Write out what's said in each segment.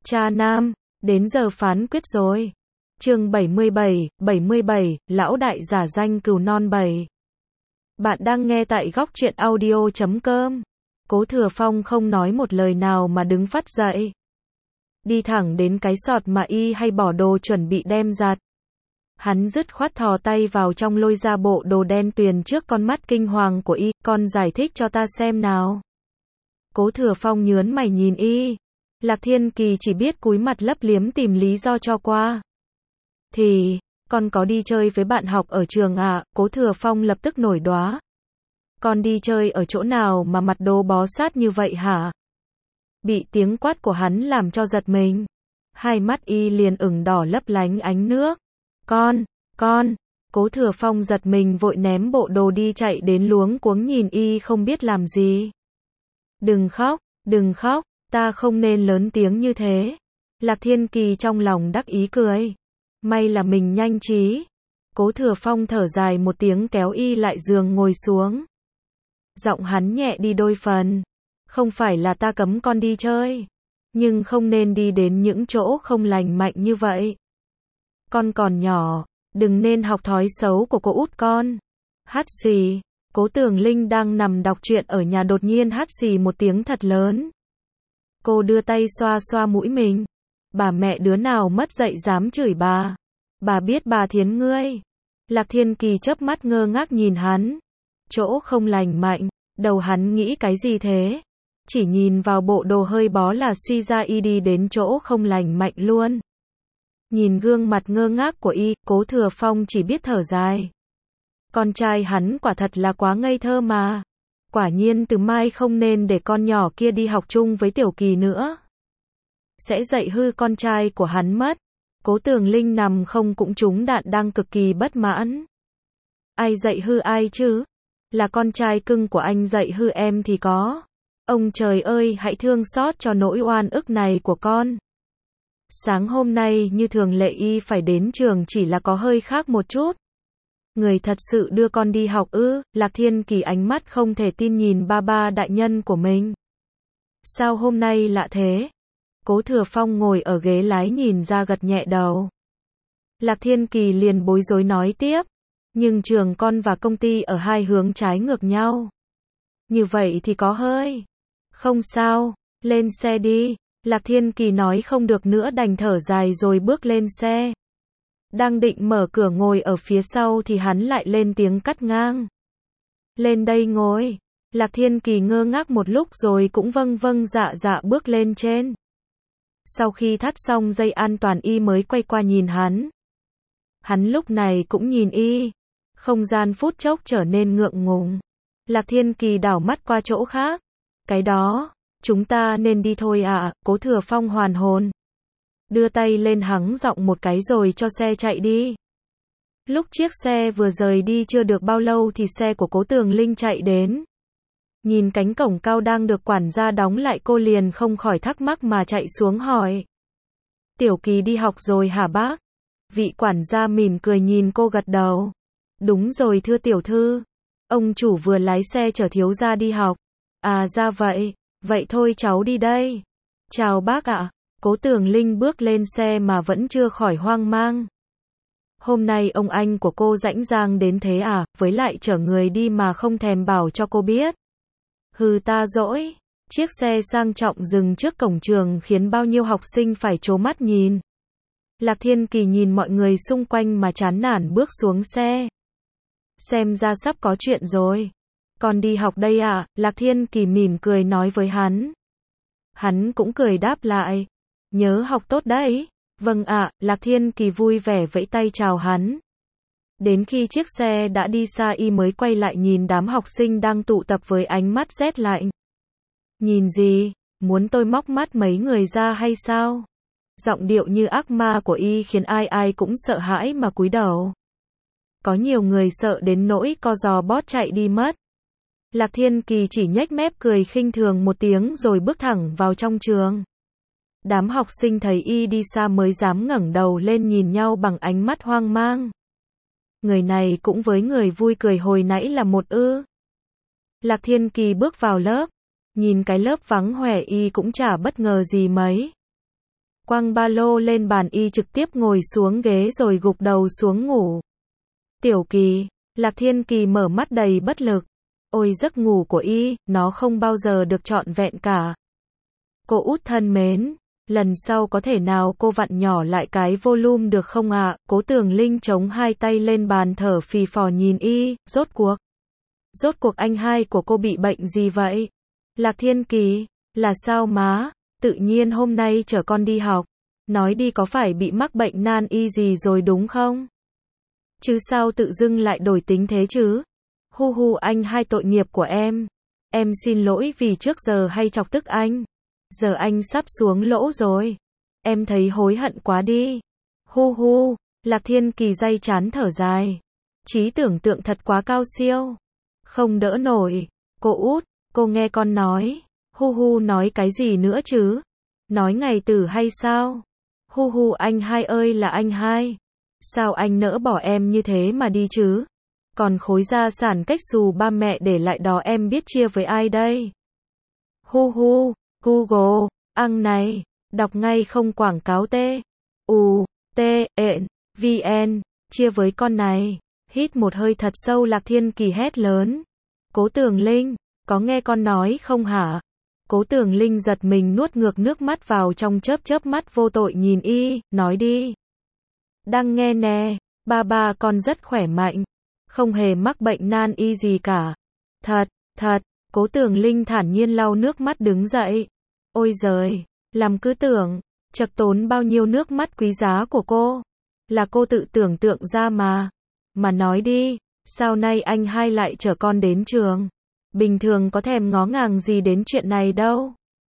Cha nam, đến giờ phán quyết rồi. Chương 77, lão đại giả danh cừu non 7. Bạn đang nghe tại góc truyện audio.com. Cố Thừa Phong không nói một lời nào mà đứng phắt dậy. Đi thẳng đến cái sọt mà y hay bỏ đồ chuẩn bị đem giặt. Hắn dứt khoát thò tay vào trong lôi ra bộ đồ đen tuyền trước con mắt kinh hoàng của y, con giải thích cho ta xem nào. Cố Thừa Phong nhớn mày nhìn y. Lạc Thiên Kỳ chỉ biết cúi mặt lấp liếm tìm lý do cho qua. Thì, con có đi chơi với bạn học ở trường à? Cố Thừa Phong lập tức nổi đoá. Con đi chơi ở chỗ nào mà mặt đồ bó sát như vậy hả? Bị tiếng quát của hắn làm cho giật mình. Hai mắt y liền ửng đỏ lấp lánh ánh nước. Con. Cố Thừa Phong giật mình vội ném bộ đồ đi chạy đến luống cuống nhìn y không biết làm gì. Đừng khóc, ta không nên lớn tiếng như thế. Lạc Thiên Kỳ trong lòng đắc ý cười. May là mình nhanh trí. Cố Thừa Phong thở dài một tiếng kéo y lại giường ngồi xuống. Giọng hắn nhẹ đi đôi phần. Không phải là ta cấm con đi chơi. Nhưng không nên đi đến những chỗ không lành mạnh như vậy. Con còn nhỏ, đừng nên học thói xấu của cô út con. Hắt xì. Cố Tường Linh đang nằm đọc truyện ở nhà đột nhiên hắt xì một tiếng thật lớn. Cô đưa tay xoa xoa mũi mình. Bà mẹ đứa nào mất dạy dám chửi bà. Bà biết bà thiến ngươi. Lạc Thiên Kỳ chớp mắt ngơ ngác nhìn hắn. Chỗ không lành mạnh, đầu hắn nghĩ cái gì thế? Chỉ nhìn vào bộ đồ hơi bó là suy ra y đi đến chỗ không lành mạnh luôn. Nhìn gương mặt ngơ ngác của y, Cố Thừa Phong chỉ biết thở dài. Con trai hắn quả thật là quá ngây thơ mà. Quả nhiên từ mai không nên để con nhỏ kia đi học chung với Tiểu Kỳ nữa. Sẽ dạy hư con trai của hắn mất. Cố Tường Linh nằm không cũng trúng đạn đang cực kỳ bất mãn. Ai dạy hư ai chứ? Là con trai cưng của anh dạy hư em thì có. Ông trời ơi, hãy thương xót cho nỗi oan ức này của con. Sáng hôm nay như thường lệ y phải đến trường chỉ là có hơi khác một chút. Người thật sự đưa con đi học ư? Lạc Thiên Kỳ ánh mắt không thể tin nhìn ba đại nhân của mình. Sao hôm nay lạ thế? Cố Thừa Phong ngồi ở ghế lái nhìn ra gật nhẹ đầu. Lạc Thiên Kỳ liền bối rối nói tiếp. Nhưng trường con và công ty ở hai hướng trái ngược nhau. Như vậy thì có hơi. Không sao, lên xe đi. Lạc Thiên Kỳ nói không được nữa đành thở dài rồi bước lên xe. Đang định mở cửa ngồi ở phía sau thì hắn lại lên tiếng cắt ngang. Lên đây ngồi. Lạc Thiên Kỳ ngơ ngác một lúc rồi cũng vâng dạ bước lên trên. Sau khi thắt xong dây an toàn y mới quay qua nhìn hắn. Hắn lúc này cũng nhìn y. Không gian phút chốc trở nên ngượng ngùng. Lạc Thiên Kỳ đảo mắt qua chỗ khác. Cái đó, chúng ta nên đi thôi ạ. Cố Thừa Phong hoàn hồn. Đưa tay lên hắng giọng một cái rồi cho xe chạy đi. Lúc chiếc xe vừa rời đi chưa được bao lâu thì xe của Cố Tường Linh chạy đến. Nhìn cánh cổng cao đang được quản gia đóng lại cô liền không khỏi thắc mắc mà chạy xuống hỏi. Tiểu Kỳ đi học rồi hả bác? Vị quản gia mỉm cười nhìn cô gật đầu. Đúng rồi thưa tiểu thư. Ông chủ vừa lái xe chở thiếu gia đi học. À ra vậy. Vậy thôi cháu đi đây. Chào bác ạ. Cố Tường Linh bước lên xe mà vẫn chưa khỏi hoang mang. Hôm nay ông anh của cô rãnh rang đến thế à, với lại chở người đi mà không thèm bảo cho cô biết. Hừ ta dỗi. Chiếc xe sang trọng dừng trước cổng trường khiến bao nhiêu học sinh phải trố mắt nhìn. Lạc Thiên Kỳ nhìn mọi người xung quanh mà chán nản bước xuống xe. Xem ra sắp có chuyện rồi. Con đi học đây à? Lạc Thiên Kỳ mỉm cười nói với hắn. Hắn cũng cười đáp lại. Nhớ học tốt đấy. Vâng ạ. Lạc Thiên Kỳ vui vẻ vẫy tay chào hắn. Đến khi chiếc xe đã đi xa y mới quay lại nhìn đám học sinh đang tụ tập với ánh mắt rét lạnh. Nhìn gì? Muốn tôi móc mắt mấy người ra hay sao? Giọng điệu như ác ma của y khiến ai cũng sợ hãi mà cúi đầu. Có nhiều người sợ đến nỗi co giò bót chạy đi mất. Lạc Thiên Kỳ chỉ nhếch mép cười khinh thường một tiếng rồi bước thẳng vào trong trường. Đám học sinh thấy y đi xa mới dám ngẩng đầu lên nhìn nhau bằng ánh mắt hoang mang. Người này cũng với người vui cười hồi nãy là một ư? Lạc Thiên Kỳ bước vào lớp. Nhìn cái lớp vắng hoe y cũng chả bất ngờ gì mấy. quăng ba lô lên bàn, y trực tiếp ngồi xuống ghế rồi gục đầu xuống ngủ. Tiểu Kỳ, Lạc Thiên Kỳ mở mắt đầy bất lực. Ôi giấc ngủ của y, nó không bao giờ được trọn vẹn cả. Cô út thân mến, lần sau có thể nào cô vặn nhỏ lại cái volume được không ạ? Cố Tường Linh chống hai tay lên bàn thở phì phò nhìn y, rốt cuộc anh hai của cô bị bệnh gì vậy? Lạc Thiên Kỳ, là sao má? Tự nhiên hôm nay chở con đi học. Nói đi có phải bị mắc bệnh nan y gì rồi đúng không? Chứ sao tự dưng lại đổi tính thế chứ? Hu hu anh hai, tội nghiệp của em. Em xin lỗi vì trước giờ hay chọc tức anh. Giờ anh sắp xuống lỗ rồi. Em thấy hối hận quá đi. Hu hu, Lạc Thiên Kỳ day chán thở dài. Trí tưởng tượng thật quá cao siêu. Không đỡ nổi. Cô út, cô nghe con nói. Hu hu nói cái gì nữa chứ? Nói ngày tử hay sao? Hu hu anh hai ơi là anh hai. Sao anh nỡ bỏ em như thế mà đi chứ? Còn khối gia sản cách xù ba mẹ để lại đó em biết chia với ai đây? Hu hu, Google, này, đọc ngay không quảng cáo TUTN, chia với con này. Hít một hơi thật sâu, Lạc Thiên Kỳ hét lớn. Cố Tường Linh, có nghe con nói không hả? Cố Tường Linh giật mình nuốt ngược nước mắt vào trong, chớp mắt vô tội nhìn y, nói đi. Đang nghe nè, ba con rất khỏe mạnh, không hề mắc bệnh nan y gì cả. Thật, Cố Tường Linh thản nhiên lau nước mắt đứng dậy. Ôi giời, làm cứ tưởng, chật tốn bao nhiêu nước mắt quý giá của cô. Là cô tự tưởng tượng ra mà. Mà nói đi, sao nay anh hai lại chở con đến trường? Bình thường có thèm ngó ngàng gì đến chuyện này đâu.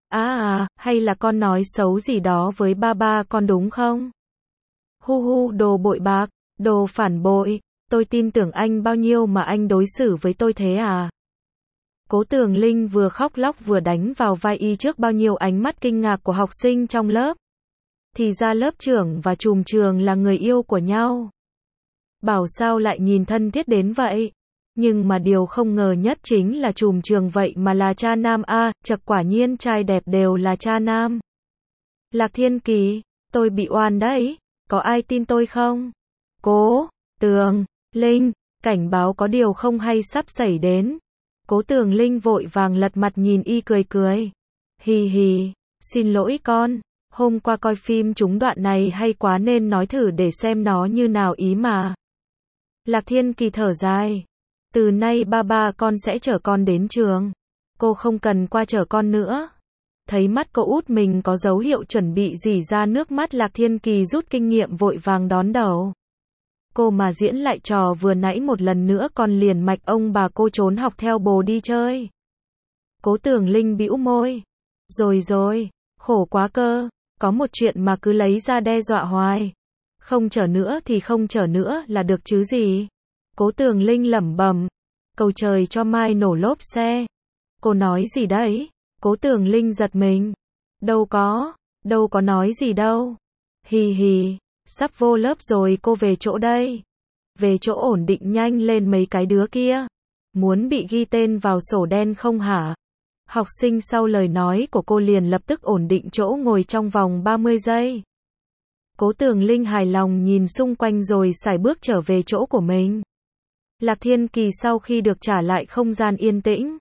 Hay là con nói xấu gì đó với ba con đúng không? Hu hu, đồ bội bạc, đồ phản bội, tôi tin tưởng anh bao nhiêu mà anh đối xử với tôi thế à? Cố Tường Linh vừa khóc lóc vừa đánh vào vai y trước bao nhiêu ánh mắt kinh ngạc của học sinh trong lớp. Thì ra lớp trưởng và trùm trường là người yêu của nhau. Bảo sao lại nhìn thân thiết đến vậy? Nhưng mà điều không ngờ nhất chính là trùm trường vậy mà là cha nam chật quả nhiên trai đẹp đều là cha nam. Lạc Thiên Kỳ, tôi bị oan đấy, có ai tin tôi không? Cố Tường Linh, cảnh báo có điều không hay sắp xảy đến. Cố Tường Linh vội vàng lật mặt nhìn y cười. Hì, xin lỗi con, hôm qua coi phim trúng đoạn này hay quá nên nói thử để xem nó như nào ý mà. Lạc Thiên Kỳ thở dài. Từ nay ba con sẽ chở con đến trường. Cô không cần qua chở con nữa. Thấy mắt cô út mình có dấu hiệu chuẩn bị rỉ ra nước mắt, Lạc Thiên Kỳ rút kinh nghiệm vội vàng đón đầu. Cô mà diễn lại trò vừa nãy một lần nữa con liền mạch ông bà cô trốn học theo bồ đi chơi. Cố Tường Linh bĩu môi. Rồi, khổ quá cơ, có một chuyện mà cứ lấy ra đe dọa hoài. Không chở nữa thì không chở nữa là được chứ gì. Cố Tường Linh lẩm bẩm. Cầu trời cho mai nổ lốp xe. Cô nói gì đấy? Cố Tường Linh giật mình. Đâu có nói gì đâu. Hì, sắp vô lớp rồi, cô về chỗ đây. Về chỗ ổn định nhanh lên mấy cái đứa kia. Muốn bị ghi tên vào sổ đen không hả? Học sinh sau lời nói của cô liền lập tức ổn định chỗ ngồi trong vòng 30 giây. Cố Tường Linh hài lòng nhìn xung quanh rồi sải bước trở về chỗ của mình. Lạc Thiên Kỳ sau khi được trả lại không gian yên tĩnh,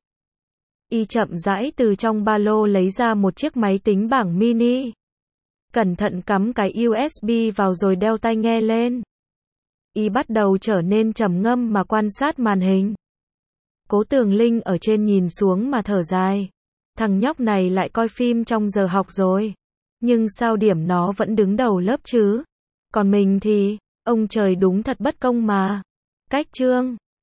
y chậm rãi từ trong ba lô lấy ra một chiếc máy tính bảng mini. Cẩn thận cắm cái USB vào rồi đeo tai nghe lên. Y bắt đầu trở nên trầm ngâm mà quan sát màn hình. Cố Tường Linh ở trên nhìn xuống mà thở dài. Thằng nhóc này lại coi phim trong giờ học rồi. Nhưng sao điểm nó vẫn đứng đầu lớp chứ? Còn mình thì, ông trời đúng thật bất công mà. Cách chương